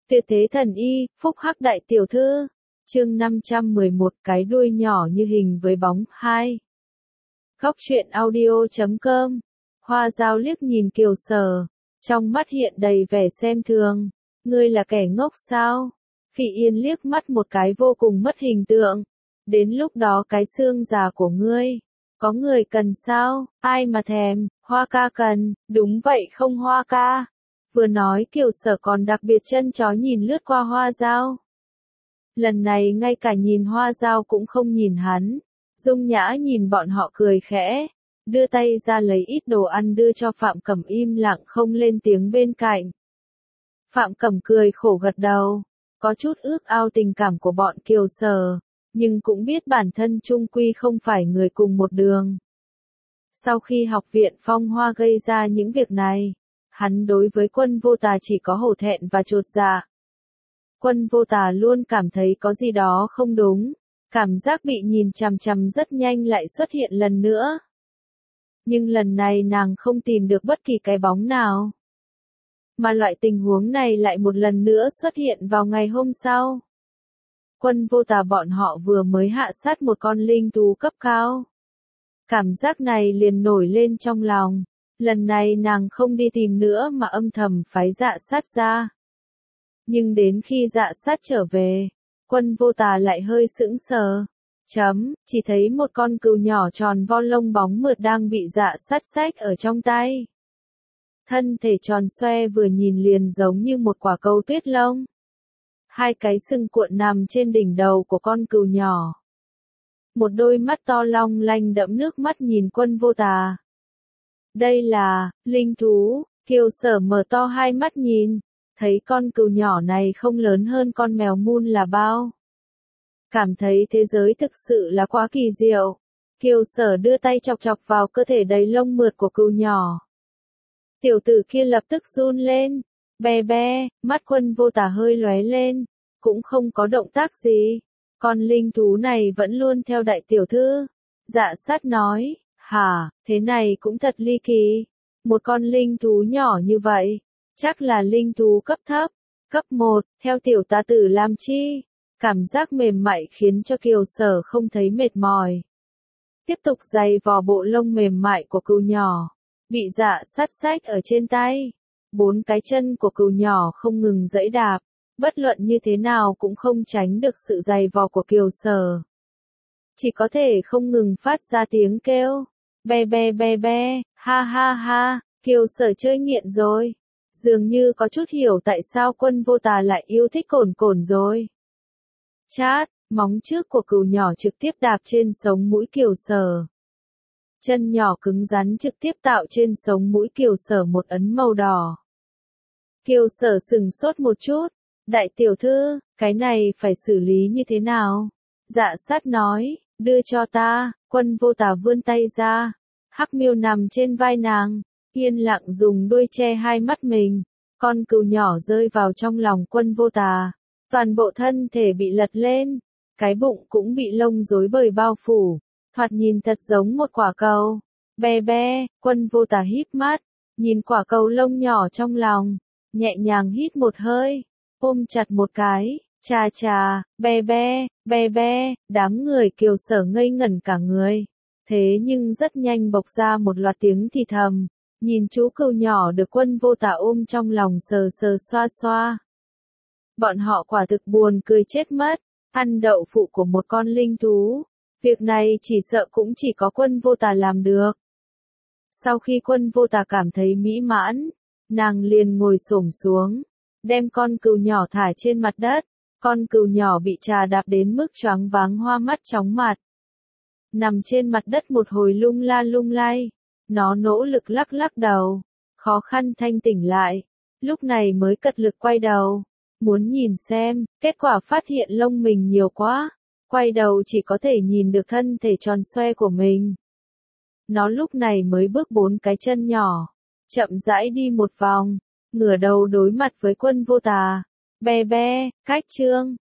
Tuyệt thế thần y, phúc hắc đại tiểu thư. Chương 511, cái đuôi nhỏ như hình với bóng. 2. Góc truyện audio.com. Hoa Dao liếc nhìn Kiều Sở, trong mắt hiện đầy vẻ xem thường. Ngươi là kẻ ngốc sao? Phỉ Yên liếc mắt một cái vô cùng mất hình tượng. Đến lúc đó cái xương già của ngươi, có người cần sao? Ai mà thèm, Hoa ca cần. Đúng vậy không Hoa ca? Vừa nói Kiều Sở còn đặc biệt chân chó nhìn lướt qua Hoa Dao. Lần này ngay cả nhìn Hoa Dao cũng không nhìn hắn. Dung Nhã nhìn bọn họ cười khẽ, đưa tay ra lấy ít đồ ăn đưa cho Phạm Cẩm im lặng không lên tiếng bên cạnh. Phạm Cẩm cười khổ gật đầu, có chút ước ao tình cảm của bọn Kiều Sở, nhưng cũng biết bản thân chung quy không phải người cùng một đường. Sau khi học viện Phong Hoa gây ra những việc này, hắn đối với Quân Vô Tà chỉ có hổ thẹn và chột dạ. Quân Vô Tà luôn cảm thấy có gì đó không đúng, cảm giác bị nhìn chằm chằm rất nhanh lại xuất hiện lần nữa. Nhưng lần này nàng không tìm được bất kỳ cái bóng nào. Mà loại tình huống này lại một lần nữa xuất hiện vào ngày hôm sau. Quân Vô Tà bọn họ vừa mới hạ sát một con linh thú cấp cao. Cảm giác này liền nổi lên trong lòng. Lần này nàng không đi tìm nữa mà âm thầm phái Dạ Sát ra. Nhưng đến khi Dạ Sát trở về, Quân Vô Tà lại hơi sững sờ. Chỉ thấy một con cừu nhỏ tròn vo lông bóng mượt đang bị Dạ Sát xách ở trong tay. Thân thể tròn xoe vừa nhìn liền giống như một quả cầu tuyết lông. Hai cái sừng cuộn nằm trên đỉnh đầu của con cừu nhỏ. Một đôi mắt to long lanh đẫm nước mắt nhìn Quân Vô Tà. Đây là linh thú. Kiều Sở mở to hai mắt nhìn, thấy con cừu nhỏ này không lớn hơn con mèo mun là bao. Cảm thấy thế giới thực sự là quá kỳ diệu. Kiều Sở đưa tay chọc chọc vào cơ thể đầy lông mượt của cừu nhỏ. Tiểu tử kia lập tức run lên, be be, mắt Quân Vô Tà hơi lóe lên, cũng không có động tác gì. Con linh thú này vẫn luôn theo đại tiểu thư. Dạ Sát nói, hả, thế này cũng thật ly kỳ. Một con linh thú nhỏ như vậy, chắc là linh thú cấp thấp, cấp 1, theo tiểu ta tử làm chi. Cảm giác mềm mại khiến cho Kiều Sở không thấy mệt mỏi. Tiếp tục giày vò bộ lông mềm mại của cừu nhỏ, bị Dạ Sát xách ở trên tay. 4 cái chân của cừu nhỏ không ngừng giãy đạp, bất luận như thế nào cũng không tránh được sự giày vò của Kiều Sở. Chỉ có thể không ngừng phát ra tiếng kêu, be be be be, ha ha ha, Kiều Sở chơi nghiện rồi. Dường như có chút hiểu tại sao Quân Vô Tà lại yêu thích cồn cồn rồi. Chát, móng trước của cừu nhỏ trực tiếp đạp trên sống mũi Kiều Sở. Chân nhỏ cứng rắn trực tiếp tạo trên sống mũi Kiều Sở một ấn màu đỏ. Kiều Sở sừng sốt một chút, đại tiểu thư, cái này phải xử lý như thế nào? Dạ Sát nói, đưa cho ta. Quân Vô Tà vươn tay ra, Hắc Miêu nằm trên vai nàng, yên lặng dùng đuôi che hai mắt mình. Con cừu nhỏ rơi vào trong lòng Quân Vô Tà, toàn bộ thân thể bị lật lên, cái bụng cũng bị lông rối bời bao phủ, thoạt nhìn thật giống một quả cầu. Be be, Quân Vô Tà híp mắt, nhìn quả cầu lông nhỏ trong lòng, nhẹ nhàng hít một hơi, ôm chặt một cái. Chà chà, be be, đám người Kiều Sở ngây ngẩn cả người. Thế nhưng rất nhanh bộc ra một loạt tiếng thì thầm, nhìn chú cừu nhỏ được Quân Vô Tà ôm trong lòng sờ sờ xoa xoa. Bọn họ quả thực buồn cười chết mất, ăn đậu phụ của một con linh thú. Việc này chỉ sợ cũng chỉ có Quân Vô Tà làm được. Sau khi Quân Vô Tà cảm thấy mỹ mãn, nàng liền ngồi xổm xuống, đem con cừu nhỏ thả trên mặt đất. Con cừu nhỏ bị trà đạp đến mức choáng váng hoa mắt chóng mặt. Nằm trên mặt đất một hồi lung la lung lay. Nó nỗ lực lắc lắc đầu, khó khăn thanh tỉnh lại. Lúc này mới cật lực quay đầu, muốn nhìn xem, kết quả phát hiện lông mình nhiều quá. Quay đầu chỉ có thể nhìn được thân thể tròn xoe của mình. Nó lúc này mới bước 4 cái chân nhỏ, chậm rãi đi một vòng, ngửa đầu đối mặt với Quân Vô Tà. Be be, cách trương,